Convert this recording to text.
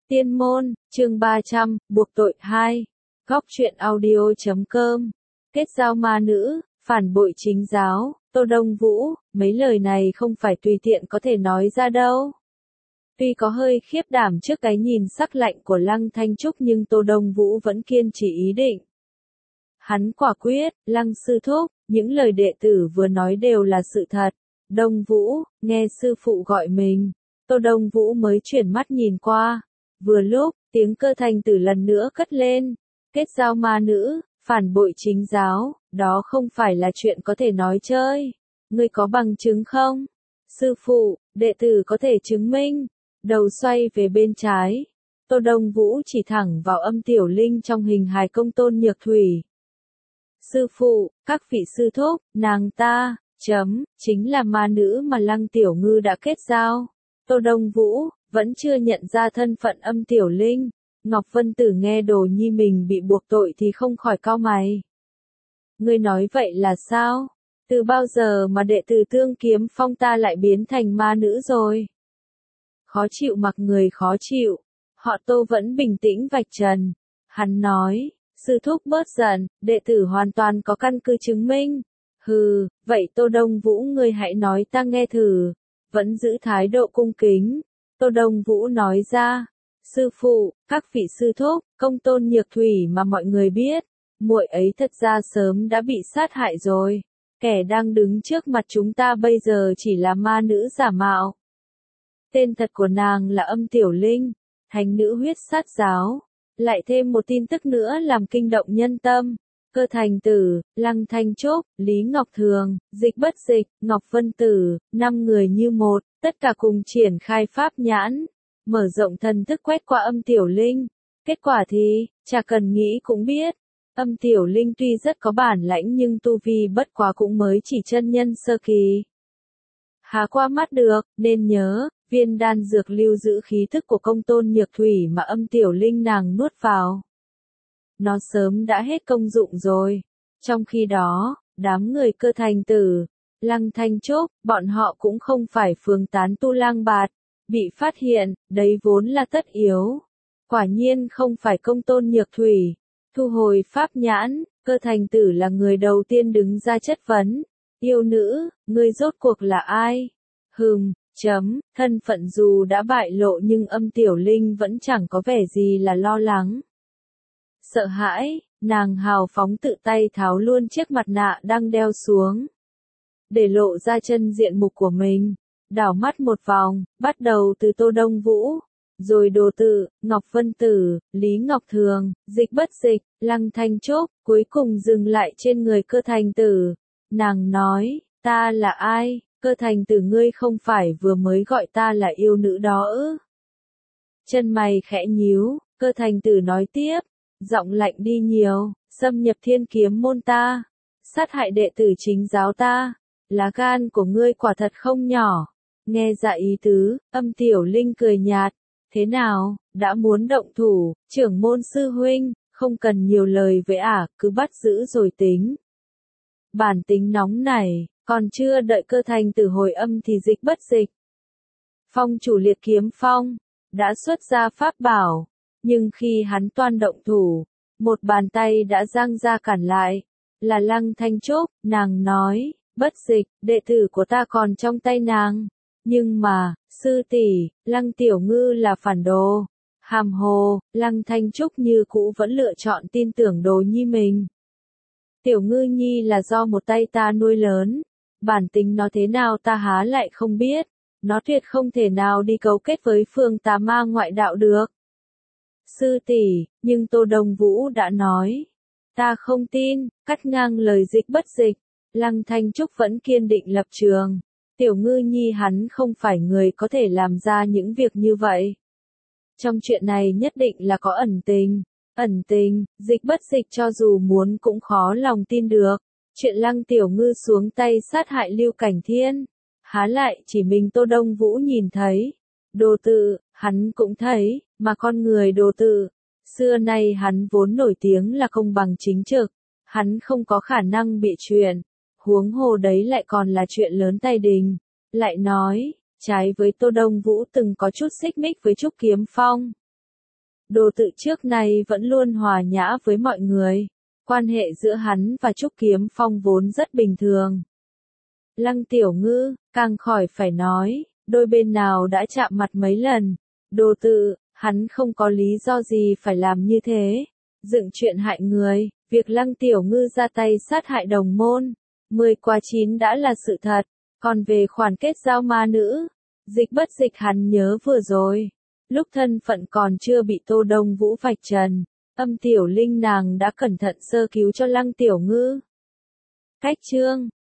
Tiên môn, chương 300, buộc tội 2. Góc truyện audio.com. Kết giao ma nữ, phản bội chính giáo, Tô Đông Vũ, mấy lời này không phải tùy tiện có thể nói ra đâu. Tuy có hơi khiếp đảm trước cái nhìn sắc lạnh của Lăng Thanh Trúc nhưng Tô Đông Vũ vẫn kiên trì ý định. Hắn quả quyết, Lăng sư thúc, những lời đệ tử vừa nói đều là sự thật. Đông Vũ, nghe sư phụ gọi mình. Tô Đông Vũ mới chuyển mắt nhìn qua. Vừa lúc, tiếng Cơ Thành Tử lần nữa cất lên. Kết giao ma nữ, phản bội chính giáo, đó không phải là chuyện có thể nói chơi. Ngươi có bằng chứng không? Sư phụ, đệ tử có thể chứng minh. Đầu xoay về bên trái. Tô Đông Vũ chỉ thẳng vào âm tiểu linh trong hình hài công Tôn Nhược Thủy. Sư phụ, các vị sư thúc, nàng ta, chính là ma nữ mà Lăng Tiểu Ngư đã kết giao. Tô Đông Vũ, vẫn chưa nhận ra thân phận âm tiểu linh. Ngọc Vân Tử nghe Đồ Nhi mình bị buộc tội thì không khỏi cau mày. Ngươi nói vậy là sao? Từ bao giờ mà đệ tử Tương Kiếm Phong ta lại biến thành ma nữ rồi? Khó chịu mặc người khó chịu. Họ Tô vẫn bình tĩnh vạch trần. Hắn nói, sư thúc bớt giận, đệ tử hoàn toàn có căn cứ chứng minh. Hừ, vậy Tô Đông Vũ ngươi hãy nói ta nghe thử. Vẫn giữ thái độ cung kính. Tô Đông Vũ nói ra, sư phụ, các vị sư thúc, công Tôn Nhược Thủy mà mọi người biết, muội ấy thật ra sớm đã bị sát hại rồi. Kẻ đang đứng trước mặt chúng ta bây giờ chỉ là ma nữ giả mạo. Tên thật của nàng là Âm Tiểu Linh, thánh nữ huyết sát giáo. Lại thêm một tin tức nữa làm kinh động nhân tâm. Cơ Thành Tử, Lăng Thanh Trúc, Lý Ngọc Thường, Dịch Bất Dịch, Ngọc Vân Tử, 5 người như một, tất cả cùng triển khai pháp nhãn, mở rộng thần thức quét qua Âm Tiểu Linh. Kết quả thì, chả cần nghĩ cũng biết, Âm Tiểu Linh tuy rất có bản lãnh nhưng tu vi bất quá cũng mới chỉ chân nhân sơ kỳ. Há qua mắt được, nên nhớ, viên đan dược lưu giữ khí thức của công Tôn Nhược Thủy mà Âm Tiểu Linh nàng nuốt vào. Nó sớm đã hết công dụng rồi. Trong khi đó, đám người Cơ Thành Tử, Lăng Thanh Trúc, bọn họ cũng không phải phường tán tu lang bạt. Bị phát hiện, đấy vốn là tất yếu. Quả nhiên không phải công Tôn Nhược Thủy. Thu hồi pháp nhãn, Cơ Thành Tử là người đầu tiên đứng ra chất vấn. Yêu nữ, ngươi rốt cuộc là ai? Thân phận dù đã bại lộ nhưng Âm Tiểu Linh vẫn chẳng có vẻ gì là lo lắng. Sợ hãi, nàng hào phóng tự tay tháo luôn chiếc mặt nạ đang đeo xuống. Để lộ ra chân diện mục của mình. Đảo mắt một vòng, bắt đầu từ Tô Đông Vũ. Rồi Đồ Tự, Ngọc Vân Tử, Lý Ngọc Thường, Dịch Bất Dịch, Lăng Thanh Trúc, cuối cùng dừng lại trên người Cơ Thành Tử. Nàng nói, ta là ai? Cơ Thành Tử ngươi không phải vừa mới gọi ta là yêu nữ đó ư? Chân mày khẽ nhíu, Cơ Thành Tử nói tiếp, giọng lạnh đi nhiều, xâm nhập Thiên Kiếm môn ta, sát hại đệ tử chính giáo ta, lá gan của ngươi quả thật không nhỏ. Nghe ra ý tứ, Âm Tiểu Linh cười nhạt, thế nào, đã muốn động thủ, trưởng môn sư huynh, không cần nhiều lời với cứ bắt giữ rồi tính. Bản tính nóng này, còn chưa đợi Cơ Thành Tử hồi âm thì Dịch Bất Dịch. Phong chủ Liệt Kiếm Phong, đã xuất ra pháp bảo, nhưng khi hắn toan động thủ, một bàn tay đã giang ra cản lại, là Lăng Thanh Trúc, nàng nói, Bất Dịch, đệ tử của ta còn trong tay nàng. Nhưng mà, sư tỷ, Lăng Tiểu Ngư là phản đồ. Hàm hồ, Lăng Thanh Trúc như cũ vẫn lựa chọn tin tưởng Đồ Nhi mình. Tiểu Ngư Nhi là do một tay ta nuôi lớn. Bản tính nó thế nào ta há lại không biết. Nó tuyệt không thể nào đi cấu kết với phường tà ma ngoại đạo được. Sư tỷ, nhưng Tô Đông Vũ đã nói. Ta không tin, cắt ngang lời Dịch Bất Dịch. Lăng Thanh Trúc vẫn kiên định lập trường. Tiểu Ngư Nhi hắn không phải người có thể làm ra những việc như vậy. Trong chuyện này nhất định là có ẩn tình, Dịch Bất Dịch cho dù muốn cũng khó lòng tin được. Chuyện Lăng Tiểu Ngư xuống tay sát hại Lưu Cảnh Thiên, há lại chỉ mình Tô Đông Vũ nhìn thấy. Đồ Tự, hắn cũng thấy, mà con người Đồ Tự, xưa nay hắn vốn nổi tiếng là công bằng chính trực, hắn không có khả năng bị chuyện. Huống hồ đấy lại còn là chuyện lớn tay đình. Lại nói, trái với Tô Đông Vũ từng có chút xích mích với Trúc Kiếm Phong. Đồ Tự trước nay vẫn luôn hòa nhã với mọi người. Quan hệ giữa hắn và Trúc Kiếm Phong vốn rất bình thường. Lăng Tiểu Ngư, càng khỏi phải nói, đôi bên nào đã chạm mặt mấy lần. Đồ Tự, hắn không có lý do gì phải làm như thế. Dựng chuyện hại người, việc Lăng Tiểu Ngư ra tay sát hại đồng môn. 10/9 đã là sự thật. Còn về khoản kết giao ma nữ, dịch bất dịch hắn nhớ vừa rồi. Lúc thân phận còn chưa bị Tô Đông Vũ vạch trần, Âm Tiểu Linh nàng đã cẩn thận sơ cứu cho Lăng Tiểu Ngư. Cách chương